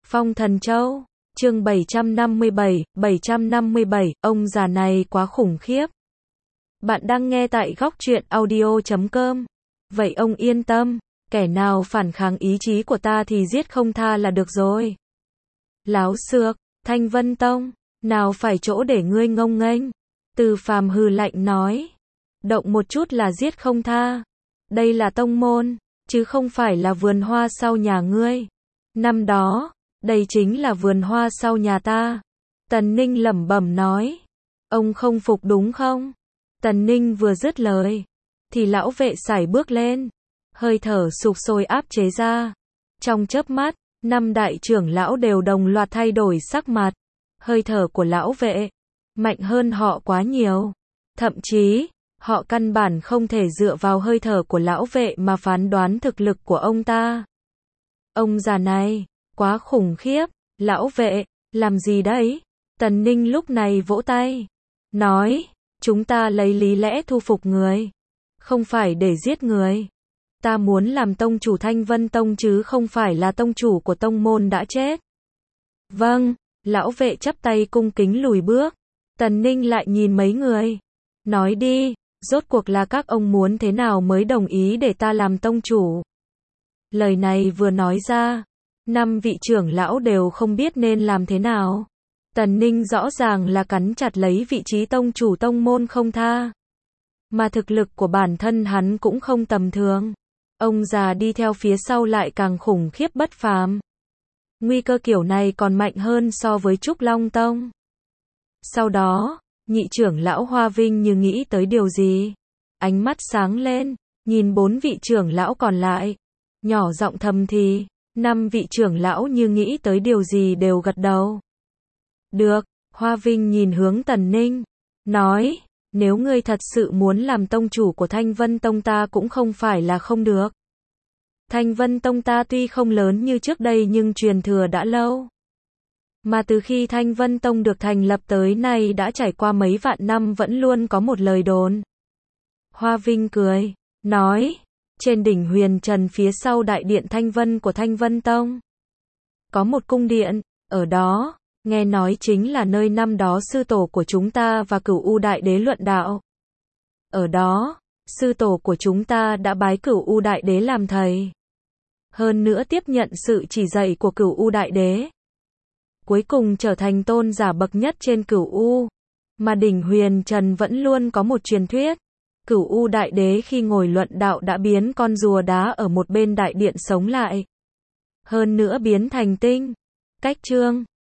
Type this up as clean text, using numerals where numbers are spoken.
Phong Thần Châu, chương 757, ông già này quá khủng khiếp. Bạn đang nghe tại góc truyện audio.com. Vậy ông yên tâm, kẻ nào phản kháng ý chí của ta thì giết không tha là được rồi. Láo xược, Thanh Vân Tông, nào phải chỗ để ngươi ngông nghênh. Từ Phàm hừ lạnh nói, động một chút là giết không tha. Đây là tông môn, chứ không phải là vườn hoa sau nhà ngươi. Năm đó, đây chính là vườn hoa sau nhà ta. Tần Ninh lẩm bẩm nói, ông không phục đúng không? Tần Ninh vừa dứt lời, thì lão vệ sải bước lên, hơi thở sục sôi áp chế ra. Trong chớp mắt, 5 đại trưởng lão đều đồng loạt thay đổi sắc mặt. Hơi thở của lão vệ mạnh hơn họ quá nhiều. Thậm chí, họ căn bản không thể dựa vào hơi thở của lão vệ mà phán đoán thực lực của ông ta. Ông già này, quá khủng khiếp. Lão vệ, làm gì đấy? Tần Ninh lúc này vỗ tay, nói, chúng ta lấy lý lẽ thu phục người, không phải để giết người. Ta muốn làm tông chủ Thanh Vân Tông chứ không phải là tông chủ của tông môn đã chết. Vâng, lão vệ chắp tay cung kính lùi bước. Tần Ninh lại nhìn mấy người, nói đi, rốt cuộc là các ông muốn thế nào mới đồng ý để ta làm tông chủ? Lời này vừa nói ra, 5 vị trưởng lão đều không biết nên làm thế nào. Tần Ninh rõ ràng là cắn chặt lấy vị trí tông chủ tông môn không tha. Mà thực lực của bản thân hắn cũng không tầm thường. Ông già đi theo phía sau lại càng khủng khiếp bất phàm. Nguy cơ kiểu này còn mạnh hơn so với Trúc Long Tông. Sau đó, nhị trưởng lão Hoa Vinh như nghĩ tới điều gì. Ánh mắt sáng lên, nhìn 4 vị trưởng lão còn lại. Nhỏ giọng thầm thì, 5 vị trưởng lão như nghĩ tới điều gì đều gật đầu. Được, Hoa Vinh nhìn hướng Tần Ninh, nói, nếu ngươi thật sự muốn làm tông chủ của Thanh Vân Tông ta cũng không phải là không được. Thanh Vân Tông ta tuy không lớn như trước đây nhưng truyền thừa đã lâu. Mà từ khi Thanh Vân Tông được thành lập tới nay đã trải qua mấy vạn năm vẫn luôn có một lời đồn. Hoa Vinh cười, nói, trên đỉnh Huyền Trần phía sau đại điện Thanh Vân của Thanh Vân Tông, có một cung điện, ở đó, nghe nói chính là nơi năm đó sư tổ của chúng ta và Cửu U Đại Đế luận đạo. Ở đó, sư tổ của chúng ta đã bái Cửu U Đại Đế làm thầy. Hơn nữa tiếp nhận sự chỉ dạy của Cửu U Đại Đế. Cuối cùng trở thành tôn giả bậc nhất trên Cửu U. Mà đỉnh Huyền Trần vẫn luôn có một truyền thuyết. Cửu U Đại Đế khi ngồi luận đạo đã biến con rùa đá ở một bên đại điện sống lại. Hơn nữa biến thành tinh, cách trương.